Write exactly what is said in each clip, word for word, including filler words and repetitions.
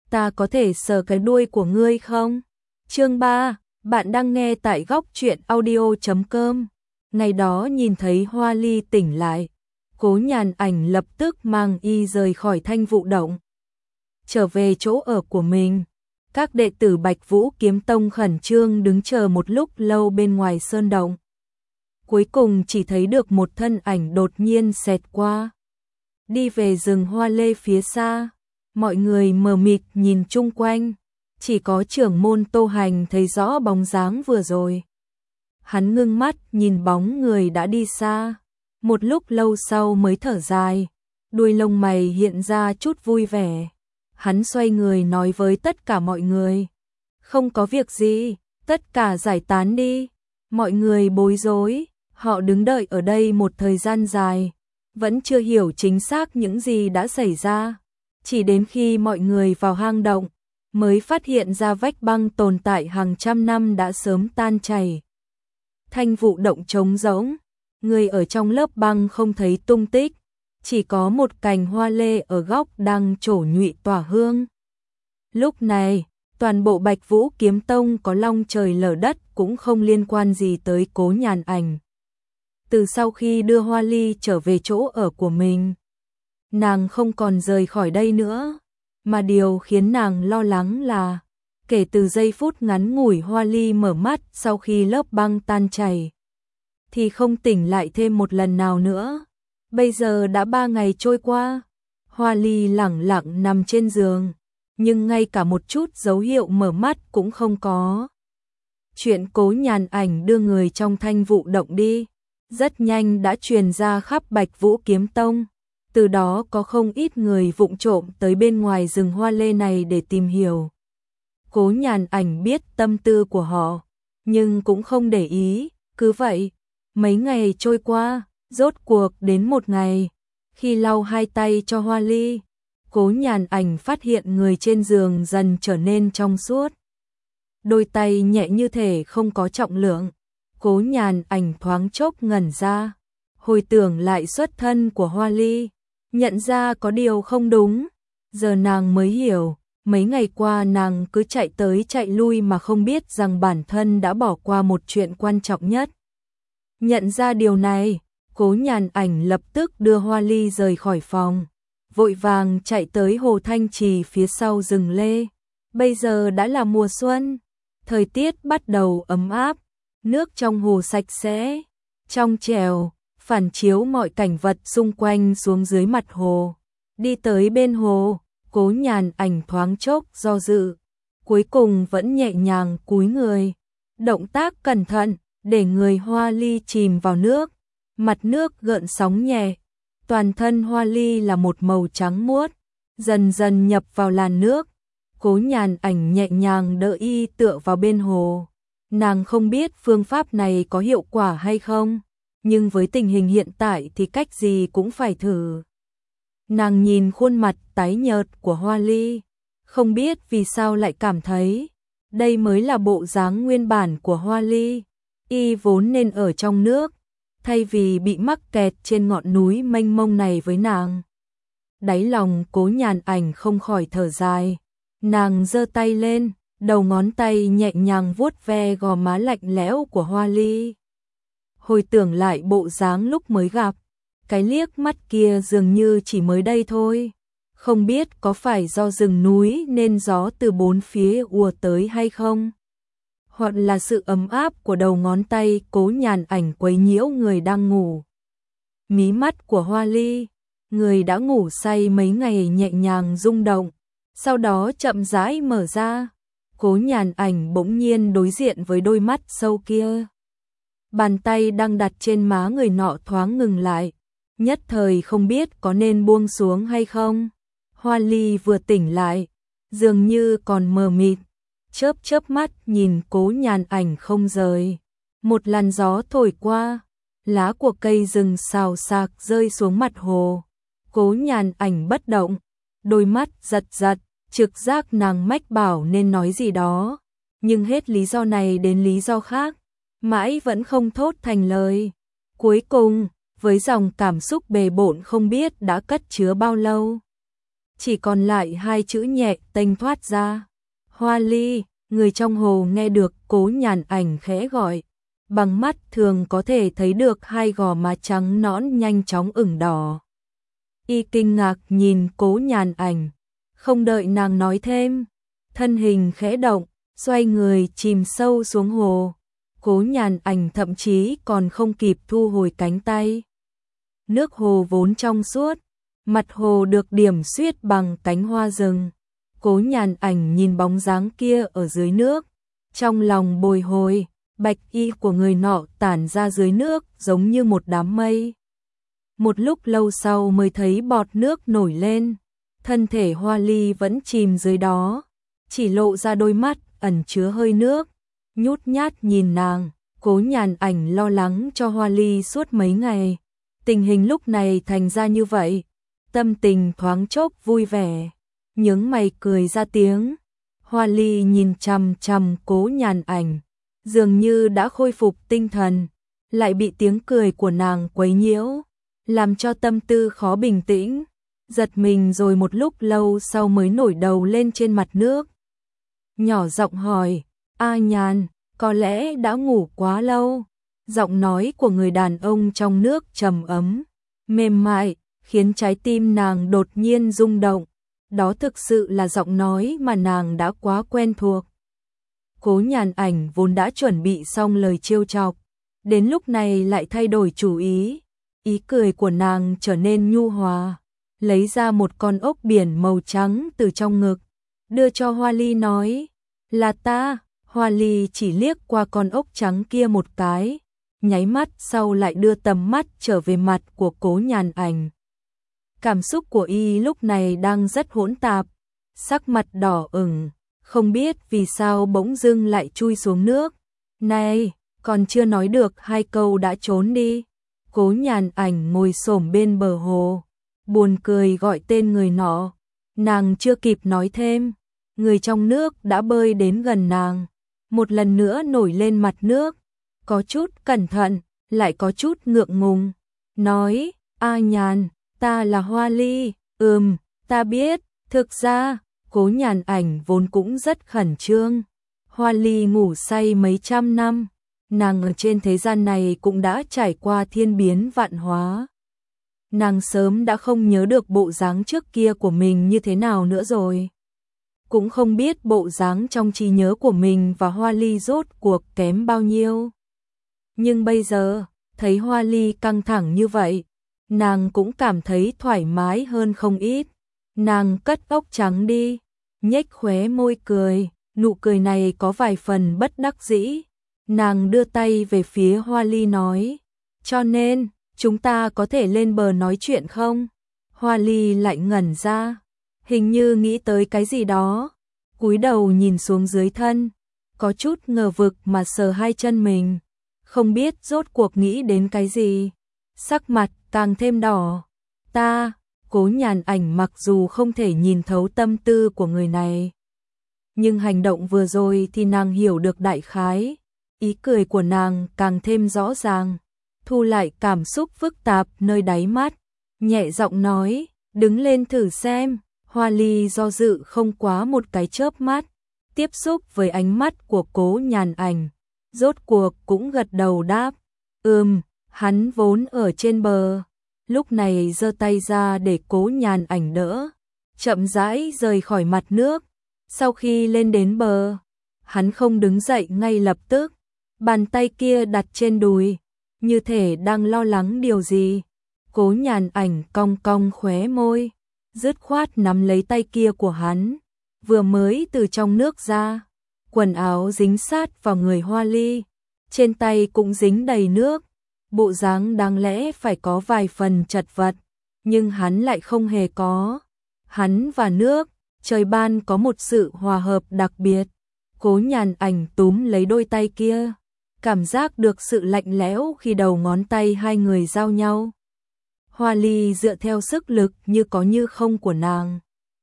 ta có thể sờ cái đuôi của ngươi không? Chương ba, bạn đang nghe tại góc truyện audio chấm com. Ngày đó nhìn thấy Hoa Ly tỉnh lại, Cố Nhàn Ảnh lập tức mang y rời khỏi Thanh Vụ Động, trở về chỗ ở của mình. Các đệ tử Bạch Vũ Kiếm Tông khẩn trương đứng chờ một lúc lâu bên ngoài sơn động. Cuối cùng chỉ thấy được một thân ảnh đột nhiên xẹt qua, đi về rừng hoa lê phía xa. Mọi người mờ mịt nhìn chung quanh, chỉ có trưởng môn Tô Hành thấy rõ bóng dáng vừa rồi. Hắn ngưng mắt nhìn bóng người đã đi xa, một lúc lâu sau mới thở dài, đuôi lông mày hiện ra chút vui vẻ. Hắn xoay người nói với tất cả mọi người, không có việc gì, tất cả giải tán đi. Mọi người bối rối, họ đứng đợi ở đây một thời gian dài, vẫn chưa hiểu chính xác những gì đã xảy ra. Chỉ đến khi mọi người vào hang động, mới phát hiện ra vách băng tồn tại hàng trăm năm đã sớm tan chảy. Thanh Vụ Động trống rỗng, người ở trong lớp băng không thấy tung tích, chỉ có một cành hoa lê ở góc đang trổ nhụy tỏa hương. Lúc này, toàn bộ Bạch Vũ Kiếm Tông có long trời lở đất cũng không liên quan gì tới Cố Nhàn Ảnh. Từ sau khi đưa Hoa Ly trở về chỗ ở của mình, nàng không còn rời khỏi đây nữa, mà điều khiến nàng lo lắng là, kể từ giây phút ngắn ngủi Hoa Ly mở mắt sau khi lớp băng tan chảy, thì không tỉnh lại thêm một lần nào nữa. Bây giờ đã ba ngày trôi qua, Hoa Ly lẳng lặng nằm trên giường, nhưng ngay cả một chút dấu hiệu mở mắt cũng không có. Chuyện Cố Nhàn Ảnh đưa người trong Thanh Vụ Động đi, rất nhanh đã truyền ra khắp Bạch Vũ Kiếm Tông. Từ đó có không ít người vụng trộm tới bên ngoài rừng hoa lê này để tìm hiểu. Cố Nhàn Ảnh biết tâm tư của họ, nhưng cũng không để ý. Cứ vậy, mấy ngày trôi qua, rốt cuộc đến một ngày, khi lau hai tay cho Hoa Ly, Cố Nhàn Ảnh phát hiện người trên giường dần trở nên trong suốt. Đôi tay nhẹ như thể không có trọng lượng. Cố Nhàn Ảnh thoáng chốc ngẩn ra, hồi tưởng lại xuất thân của Hoa Ly, nhận ra có điều không đúng. Giờ nàng mới hiểu, mấy ngày qua nàng cứ chạy tới chạy lui mà không biết rằng bản thân đã bỏ qua một chuyện quan trọng nhất. Nhận ra điều này, Cố Nhàn Ảnh lập tức đưa Hoa Ly rời khỏi phòng, vội vàng chạy tới hồ Thanh Trì phía sau rừng lê. Bây giờ đã là mùa xuân, thời tiết bắt đầu ấm áp, nước trong hồ sạch sẽ, trong trẻo, phản chiếu mọi cảnh vật xung quanh xuống dưới mặt hồ. Đi tới bên hồ, Cố Nhàn Ảnh thoáng chốc do dự, cuối cùng vẫn nhẹ nhàng cúi người, động tác cẩn thận, để người Hoa Ly chìm vào nước. Mặt nước gợn sóng nhẹ, toàn thân Hoa Ly là một màu trắng muốt, dần dần nhập vào làn nước. Cố Nhàn Ảnh nhẹ nhàng đỡ y tựa vào bên hồ. Nàng không biết phương pháp này có hiệu quả hay không, nhưng với tình hình hiện tại thì cách gì cũng phải thử. Nàng nhìn khuôn mặt tái nhợt của Hoa Ly, không biết vì sao lại cảm thấy đây mới là bộ dáng nguyên bản của Hoa Ly. Y vốn nên ở trong nước, thay vì bị mắc kẹt trên ngọn núi mênh mông này với nàng. Đáy lòng Cố Nhàn Ảnh không khỏi thở dài. Nàng giơ tay lên, đầu ngón tay nhẹ nhàng vuốt ve gò má lạnh lẽo của Hoa Ly. Hồi tưởng lại bộ dáng lúc mới gặp, cái liếc mắt kia dường như chỉ mới đây thôi. Không biết có phải do rừng núi nên gió từ bốn phía ùa tới hay không? Hoặc là sự ấm áp của đầu ngón tay Cố Nhàn Ảnh quấy nhiễu người đang ngủ. Mí mắt của Hoa Ly, người đã ngủ say mấy ngày nhẹ nhàng rung động, sau đó chậm rãi mở ra. Cố Nhàn Ảnh bỗng nhiên đối diện với đôi mắt sâu kia. Bàn tay đang đặt trên má người nọ thoáng ngừng lại, nhất thời không biết có nên buông xuống hay không. Hoa Ly vừa tỉnh lại, dường như còn mờ mịt, chớp chớp mắt nhìn Cố Nhàn Ảnh không rời. Một làn gió thổi qua, lá của cây rừng xào xạc rơi xuống mặt hồ. Cố Nhàn Ảnh bất động, đôi mắt giật giật, trực giác nàng mách bảo nên nói gì đó, nhưng hết lý do này đến lý do khác, mãi vẫn không thốt thành lời. Cuối cùng, với dòng cảm xúc bề bộn không biết đã cất chứa bao lâu, chỉ còn lại hai chữ nhẹ tênh thoát ra. Hoa ly, người trong hồ nghe được Cố Nhàn Ảnh khẽ gọi. Bằng mắt thường có thể thấy được hai gò má trắng nõn nhanh chóng ửng đỏ. Y kinh ngạc nhìn Cố Nhàn Ảnh, không đợi nàng nói thêm, thân hình khẽ động, xoay người chìm sâu xuống hồ. Cố Nhàn Ảnh thậm chí còn không kịp thu hồi cánh tay. Nước hồ vốn trong suốt, mặt hồ được điểm xuyết bằng cánh hoa rừng. Cố Nhàn Ảnh nhìn bóng dáng kia ở dưới nước, trong lòng bồi hồi, bạch y của người nọ tản ra dưới nước giống như một đám mây. Một lúc lâu sau mới thấy bọt nước nổi lên, thân thể Hoa Ly vẫn chìm dưới đó, chỉ lộ ra đôi mắt ẩn chứa hơi nước, nhút nhát nhìn nàng. Cố Nhàn Ảnh lo lắng cho Hoa Ly suốt mấy ngày, tình hình lúc này thành ra như vậy, tâm tình thoáng chốc vui vẻ, nhướng mày cười ra tiếng. Hoa Ly nhìn chằm chằm Cố Nhàn Ảnh, dường như đã khôi phục tinh thần, lại bị tiếng cười của nàng quấy nhiễu, làm cho tâm tư khó bình tĩnh, giật mình rồi một lúc lâu sau mới nổi đầu lên trên mặt nước. Nhỏ giọng hỏi, A Nhàn, có lẽ đã ngủ quá lâu. Giọng nói của người đàn ông trong nước trầm ấm, mềm mại, khiến trái tim nàng đột nhiên rung động. Đó thực sự là giọng nói mà nàng đã quá quen thuộc. Cố Nhàn Ảnh vốn đã chuẩn bị xong lời trêu chọc, đến lúc này lại thay đổi chủ ý. Ý cười của nàng trở nên nhu hòa, lấy ra một con ốc biển màu trắng từ trong ngực, đưa cho Hoa Ly nói, là ta. Hoa Ly chỉ liếc qua con ốc trắng kia một cái, nháy mắt sau lại đưa tầm mắt trở về mặt của Cố Nhàn Ảnh. Cảm xúc của y lúc này đang rất hỗn tạp, sắc mặt đỏ ửng, không biết vì sao bỗng dưng lại chui xuống nước. Này, còn chưa nói được hai câu đã trốn đi. Cố Nhàn Ảnh ngồi xổm bên bờ hồ, buồn cười gọi tên người nọ. Nàng chưa kịp nói thêm, người trong nước đã bơi đến gần nàng, một lần nữa nổi lên mặt nước, có chút cẩn thận, lại có chút ngượng ngùng, nói, A Nhàn, ta là Hoa Ly. Ừm, ta biết. Thực ra, Cố Nhàn Ảnh vốn cũng rất khẩn trương. Hoa Ly ngủ say mấy trăm năm, nàng ở trên thế gian này cũng đã trải qua thiên biến vạn hóa. Nàng sớm đã không nhớ được bộ dáng trước kia của mình như thế nào nữa rồi. Cũng không biết bộ dáng trong trí nhớ của mình và Hoa Ly rốt cuộc kém bao nhiêu. Nhưng bây giờ, thấy Hoa Ly căng thẳng như vậy, nàng cũng cảm thấy thoải mái hơn không ít. Nàng cất ốc trắng đi, nhếch khóe môi cười, nụ cười này có vài phần bất đắc dĩ. Nàng đưa tay về phía Hoa Ly nói, cho nên, chúng ta có thể lên bờ nói chuyện không? Hoa Ly lại ngẩn ra, hình như nghĩ tới cái gì đó, cúi đầu nhìn xuống dưới thân, có chút ngờ vực mà sờ hai chân mình, không biết rốt cuộc nghĩ đến cái gì, sắc mặt càng thêm đỏ. Ta, Cố Nhàn Ảnh mặc dù không thể nhìn thấu tâm tư của người này, nhưng hành động vừa rồi thì nàng hiểu được đại khái, ý cười của nàng càng thêm rõ ràng, thu lại cảm xúc phức tạp nơi đáy mắt, nhẹ giọng nói, đứng lên thử xem. Hoa Ly do dự không quá một cái chớp mắt, tiếp xúc với ánh mắt của Cố Nhàn Ảnh, rốt cuộc cũng gật đầu đáp, ừm. Hắn vốn ở trên bờ, lúc này giơ tay ra để Cố Nhàn Ảnh đỡ, chậm rãi rời khỏi mặt nước. Sau khi lên đến bờ, hắn không đứng dậy ngay lập tức, bàn tay kia đặt trên đùi, như thể đang lo lắng điều gì. Cố Nhàn Ảnh cong cong khóe môi, dứt khoát nắm lấy tay kia của hắn, vừa mới từ trong nước ra, quần áo dính sát vào người Hoa Ly, trên tay cũng dính đầy nước, bộ dáng đáng lẽ phải có vài phần chật vật, nhưng hắn lại không hề có. Hắn và nước, trời ban có một sự hòa hợp đặc biệt. Cố Nhàn Ảnh túm lấy đôi tay kia, cảm giác được sự lạnh lẽo khi đầu ngón tay hai người giao nhau. Hoa Ly dựa theo sức lực như có như không của nàng,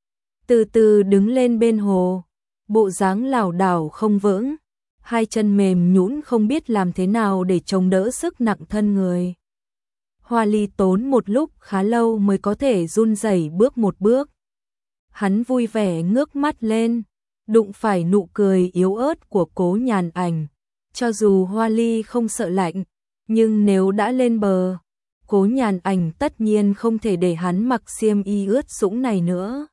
từ từ đứng lên bên hồ, bộ dáng lảo đảo không vững, hai chân mềm nhũn không biết làm thế nào để chống đỡ sức nặng thân người. Hoa Ly tốn một lúc khá lâu mới có thể run rẩy bước một bước. Hắn vui vẻ ngước mắt lên, đụng phải nụ cười yếu ớt của Cố Nhàn Ảnh. Cho dù Hoa Ly không sợ lạnh, nhưng nếu đã lên bờ, Cố Nhàn Ảnh tất nhiên không thể để hắn mặc xiêm y ướt sũng này nữa.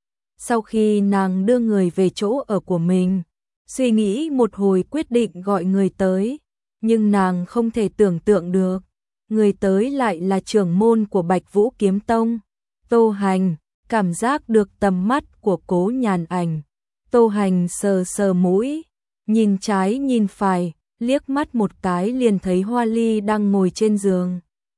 Sau khi nàng đưa người về chỗ ở của mình, suy nghĩ một hồi quyết định gọi người tới, nhưng nàng không thể tưởng tượng được, người tới lại là trưởng môn của Bạch Vũ Kiếm Tông, Tô Hành. Cảm giác được tầm mắt của Cố Nhàn Ảnh, Tô Hành sờ sờ mũi, nhìn trái nhìn phải, liếc mắt một cái liền thấy Hoa Ly đang ngồi trên giường.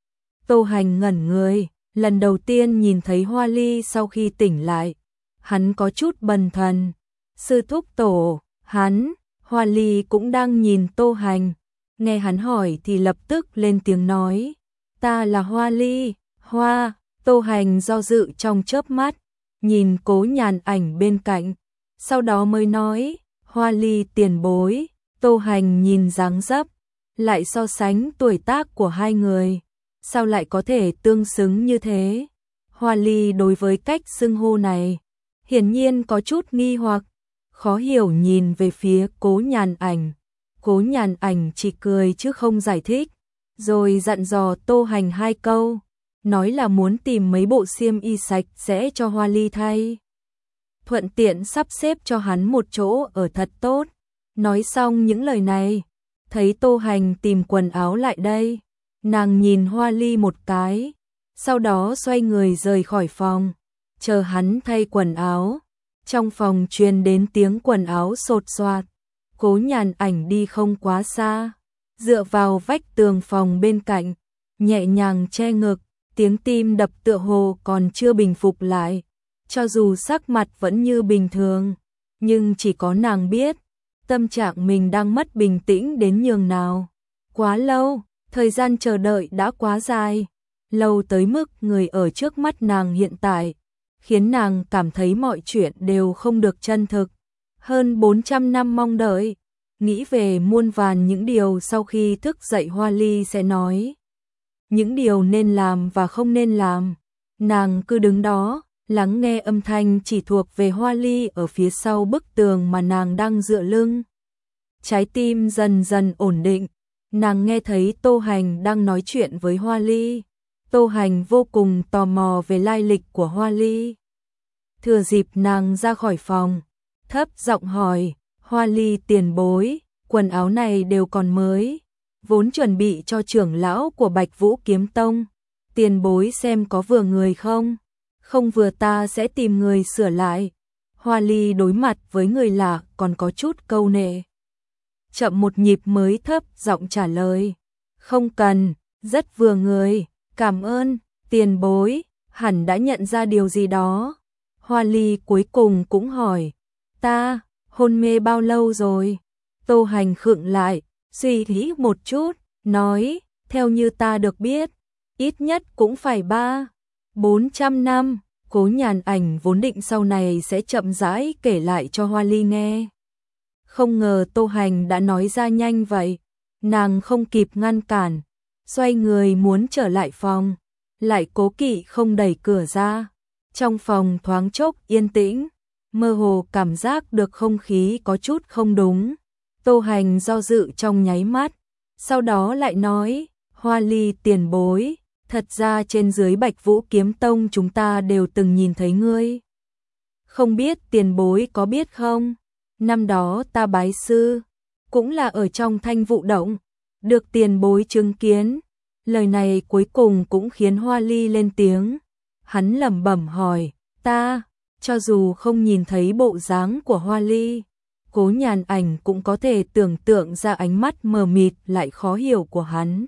Tô Hành ngẩn người, lần đầu tiên nhìn thấy Hoa Ly sau khi tỉnh lại, hắn có chút bần thần. Sư thúc tổ, hắn, Hoa Ly cũng đang nhìn Tô Hành, nghe hắn hỏi thì lập tức lên tiếng nói, ta là Hoa Ly. Hoa. Tô Hành do dự trong chớp mắt, nhìn Cố Nhàn Ảnh bên cạnh, sau đó mới nói, Hoa Ly tiền bối. Tô Hành nhìn dáng dấp, lại so sánh tuổi tác của hai người, sao lại có thể tương xứng như thế? Hoa Ly đối với cách xưng hô này, hiển nhiên có chút nghi hoặc, khó hiểu nhìn về phía Cố Nhàn Ảnh. Cố Nhàn Ảnh chỉ cười chứ không giải thích, rồi dặn dò Tô Hành hai câu, nói là muốn tìm mấy bộ xiêm y sạch sẽ cho Hoa Ly thay, thuận tiện sắp xếp cho hắn một chỗ ở thật tốt. Nói xong những lời này, thấy Tô Hành tìm quần áo lại đây, nàng nhìn Hoa Ly một cái, sau đó xoay người rời khỏi phòng, chờ hắn thay quần áo. Trong phòng truyền đến tiếng quần áo sột soạt. Cố Nhàn Ảnh đi không quá xa, dựa vào vách tường phòng bên cạnh, nhẹ nhàng che ngực, tiếng tim đập tựa hồ còn chưa bình phục lại. Cho dù sắc mặt vẫn như bình thường, nhưng chỉ có nàng biết, tâm trạng mình đang mất bình tĩnh đến nhường nào. Quá lâu, thời gian chờ đợi đã quá dài, lâu tới mức người ở trước mắt nàng hiện tại, khiến nàng cảm thấy mọi chuyện đều không được chân thực. Hơn bốn trăm năm mong đợi, nghĩ về muôn vàn những điều sau khi thức dậy Hoa Ly sẽ nói. Những điều nên làm và không nên làm, nàng cứ đứng đó, lắng nghe âm thanh chỉ thuộc về Hoa Ly ở phía sau bức tường mà nàng đang dựa lưng. Trái tim dần dần ổn định, nàng nghe thấy Tô Hành đang nói chuyện với Hoa Ly. Tô Hành vô cùng tò mò về lai lịch của Hoa Ly. Thừa dịp nàng ra khỏi phòng, thấp giọng hỏi, Hoa Ly tiền bối, quần áo này đều còn mới, vốn chuẩn bị cho trưởng lão của Bạch Vũ Kiếm Tông, tiền bối xem có vừa người không? Không vừa ta sẽ tìm người sửa lại. Hoa Ly đối mặt với người lạ còn có chút câu nệ. Chậm một nhịp mới thấp giọng trả lời, không cần, rất vừa người, cảm ơn, tiền bối, hẳn đã nhận ra điều gì đó. Hoa Ly cuối cùng cũng hỏi, ta, hôn mê bao lâu rồi? Tô Hành khựng lại, suy nghĩ một chút, nói, theo như ta được biết, ít nhất cũng phải ba, bốn trăm năm. Cố Nhàn Ảnh vốn định sau này sẽ chậm rãi kể lại cho Hoa Ly nghe. Không ngờ Tô Hành đã nói ra nhanh vậy, nàng không kịp ngăn cản, xoay người muốn trở lại phòng, lại cố kỵ không đẩy cửa ra. Trong phòng thoáng chốc yên tĩnh, mơ hồ cảm giác được không khí có chút không đúng. Tô Hành do dự trong nháy mắt, sau đó lại nói, Hoa Ly tiền bối, thật ra trên dưới Bạch Vũ Kiếm Tông chúng ta đều từng nhìn thấy ngươi. Không biết tiền bối có biết không? Năm đó ta bái sư, cũng là ở trong Thanh Vụ Động, được tiền bối chứng kiến. Lời này cuối cùng cũng khiến Hoa Ly lên tiếng. Hắn lẩm bẩm hỏi, ta, cho dù không nhìn thấy bộ dáng của Hoa Ly, Cố Nhàn Ảnh cũng có thể tưởng tượng ra ánh mắt mờ mịt lại khó hiểu của hắn.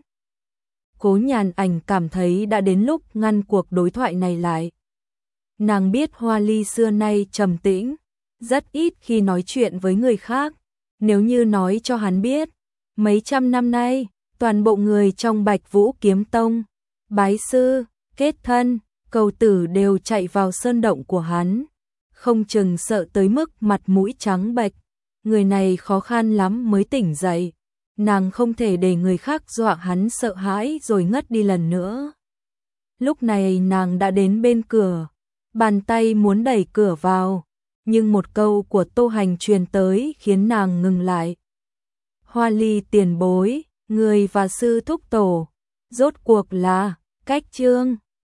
Cố Nhàn Ảnh cảm thấy đã đến lúc ngăn cuộc đối thoại này lại. Nàng biết Hoa Ly xưa nay trầm tĩnh, rất ít khi nói chuyện với người khác. Nếu như nói cho hắn biết, mấy trăm năm nay, toàn bộ người trong Bạch Vũ Kiếm Tông, bái sư, kết thân, cầu tử đều chạy vào sơn động của hắn, không chừng sợ tới mức mặt mũi trắng bệch. Người này khó khăn lắm mới tỉnh dậy, nàng không thể để người khác dọa hắn sợ hãi rồi ngất đi lần nữa. Lúc này nàng đã đến bên cửa, bàn tay muốn đẩy cửa vào, nhưng một câu của Tô Hành truyền tới khiến nàng ngừng lại. Hoa Ly tiền bối, người và sư thúc tổ, rốt cuộc là cách chương